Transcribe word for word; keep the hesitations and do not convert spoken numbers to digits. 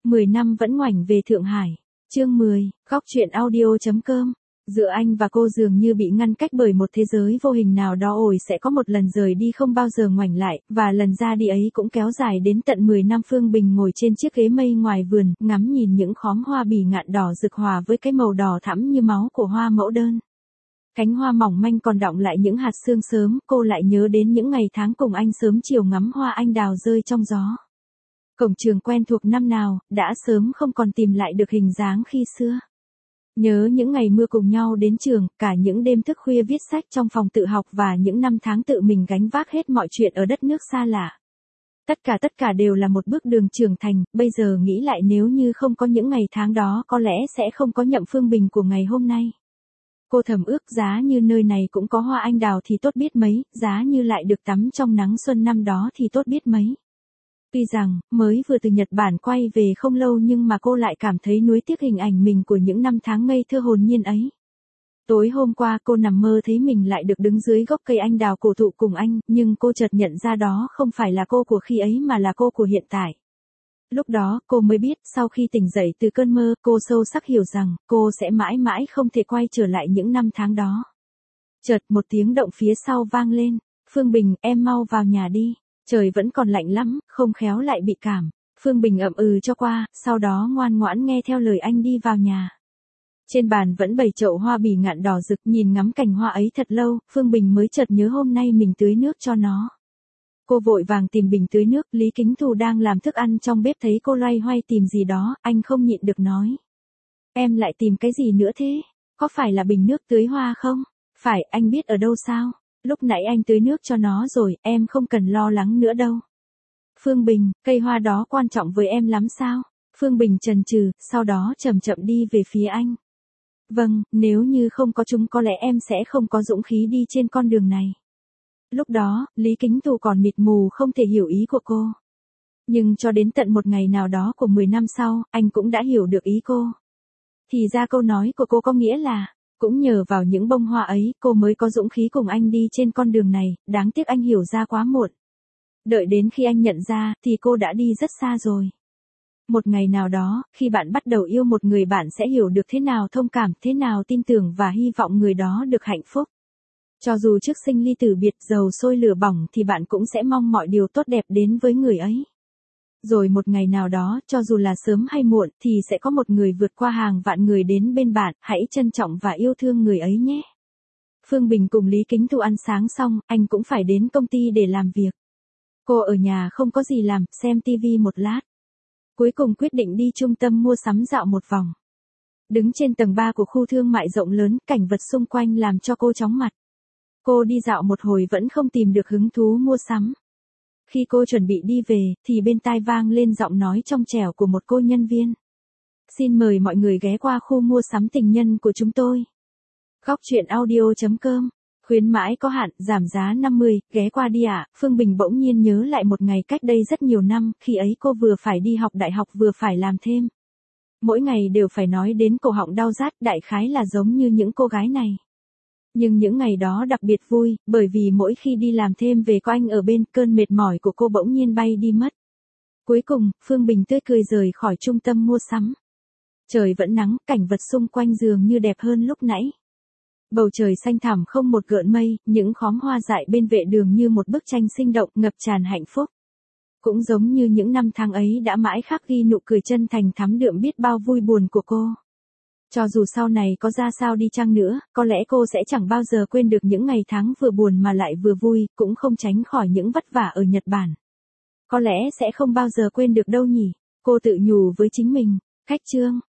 mười năm vẫn ngoảnh về Thượng Hải. Chương mười, góc truyện audio chấm com. Giữa anh và cô dường như bị ngăn cách bởi một thế giới vô hình nào đó, ổi sẽ có một lần rời đi không bao giờ ngoảnh lại, và lần ra đi ấy cũng kéo dài đến tận mười năm. Phương Bình ngồi trên chiếc ghế mây ngoài vườn, ngắm nhìn những khóm hoa bỉ ngạn đỏ rực hòa với cái màu đỏ thẫm như máu của hoa mẫu đơn. Cánh hoa mỏng manh còn đọng lại những hạt sương sớm, cô lại nhớ đến những ngày tháng cùng anh sớm chiều ngắm hoa anh đào rơi trong gió. Cổng trường quen thuộc năm nào, đã sớm không còn tìm lại được hình dáng khi xưa. Nhớ những ngày mưa cùng nhau đến trường, cả những đêm thức khuya viết sách trong phòng tự học và những năm tháng tự mình gánh vác hết mọi chuyện ở đất nước xa lạ. Tất cả tất cả đều là một bước đường trưởng thành, bây giờ nghĩ lại nếu như không có những ngày tháng đó có lẽ sẽ không có Nhậm Phương Bình của ngày hôm nay. Cô thầm ước giá như nơi này cũng có hoa anh đào thì tốt biết mấy, giá như lại được tắm trong nắng xuân năm đó thì tốt biết mấy. Tuy rằng, mới vừa từ Nhật Bản quay về không lâu nhưng mà cô lại cảm thấy nuối tiếc hình ảnh mình của những năm tháng ngây thơ hồn nhiên ấy. Tối hôm qua cô nằm mơ thấy mình lại được đứng dưới gốc cây anh đào cổ thụ cùng anh, nhưng cô chợt nhận ra đó không phải là cô của khi ấy mà là cô của hiện tại. Lúc đó, cô mới biết, sau khi tỉnh dậy từ cơn mơ, cô sâu sắc hiểu rằng, cô sẽ mãi mãi không thể quay trở lại những năm tháng đó. Chợt một tiếng động phía sau vang lên, Phương Bình, em mau vào nhà đi. Trời vẫn còn lạnh lắm, không khéo lại bị cảm. Phương Bình ậm ừ cho qua, sau đó ngoan ngoãn nghe theo lời anh đi vào nhà. Trên bàn vẫn bày chậu hoa bỉ ngạn đỏ rực, nhìn ngắm cành hoa ấy thật lâu, Phương Bình mới chợt nhớ hôm nay mình tưới nước cho nó. Cô vội vàng tìm bình tưới nước, Lý Kính Thù đang làm thức ăn trong bếp thấy cô loay hoay tìm gì đó, anh không nhịn được nói. Em lại tìm cái gì nữa thế? Có phải là bình nước tưới hoa không? Phải, anh biết ở đâu sao? Lúc nãy anh tưới nước cho nó rồi, em không cần lo lắng nữa đâu. Phương Bình, cây hoa đó quan trọng với em lắm sao? Phương Bình chần chừ, sau đó chậm chậm đi về phía anh. Vâng, nếu như không có chúng có lẽ em sẽ không có dũng khí đi trên con đường này. Lúc đó, Lý Kính Thù còn mịt mù không thể hiểu ý của cô. Nhưng cho đến tận một ngày nào đó của mười năm sau, anh cũng đã hiểu được ý cô. Thì ra câu nói của cô có nghĩa là, cũng nhờ vào những bông hoa ấy, cô mới có dũng khí cùng anh đi trên con đường này, đáng tiếc anh hiểu ra quá muộn. Đợi đến khi anh nhận ra, thì cô đã đi rất xa rồi. Một ngày nào đó, khi bạn bắt đầu yêu một người bạn sẽ hiểu được thế nào thông cảm, thế nào tin tưởng và hy vọng người đó được hạnh phúc. Cho dù trước sinh ly tử biệt, dầu sôi lửa bỏng thì bạn cũng sẽ mong mọi điều tốt đẹp đến với người ấy. Rồi một ngày nào đó, cho dù là sớm hay muộn, thì sẽ có một người vượt qua hàng vạn người đến bên bạn, hãy trân trọng và yêu thương người ấy nhé. Phương Bình cùng Lý Kính Thù ăn sáng xong, anh cũng phải đến công ty để làm việc. Cô ở nhà không có gì làm, xem tivi một lát. Cuối cùng quyết định đi trung tâm mua sắm dạo một vòng. Đứng trên tầng ba của khu thương mại rộng lớn, cảnh vật xung quanh làm cho cô chóng mặt. Cô đi dạo một hồi vẫn không tìm được hứng thú mua sắm. Khi cô chuẩn bị đi về, thì bên tai vang lên giọng nói trong trẻo của một cô nhân viên. Xin mời mọi người ghé qua khu mua sắm tình nhân của chúng tôi. Góc truyện audio chấm com. Khuyến mãi có hạn, giảm giá năm mươi, ghé qua đi ạ. À. Phương Bình bỗng nhiên nhớ lại một ngày cách đây rất nhiều năm, khi ấy cô vừa phải đi học đại học vừa phải làm thêm. Mỗi ngày đều phải nói đến cổ họng đau rát, đại khái là giống như những cô gái này. Nhưng những ngày đó đặc biệt vui, bởi vì mỗi khi đi làm thêm về có anh ở bên, cơn mệt mỏi của cô bỗng nhiên bay đi mất. Cuối cùng, Phương Bình tươi cười rời khỏi trung tâm mua sắm. Trời vẫn nắng, cảnh vật xung quanh dường như đẹp hơn lúc nãy. Bầu trời xanh thẳm không một gợn mây, những khóm hoa dại bên vệ đường như một bức tranh sinh động ngập tràn hạnh phúc. Cũng giống như những năm tháng ấy đã mãi khắc ghi nụ cười chân thành thắm đượm biết bao vui buồn của cô. Cho dù sau này có ra sao đi chăng nữa, có lẽ cô sẽ chẳng bao giờ quên được những ngày tháng vừa buồn mà lại vừa vui, cũng không tránh khỏi những vất vả ở Nhật Bản. Có lẽ sẽ không bao giờ quên được đâu nhỉ, cô tự nhủ với chính mình. Khách chương.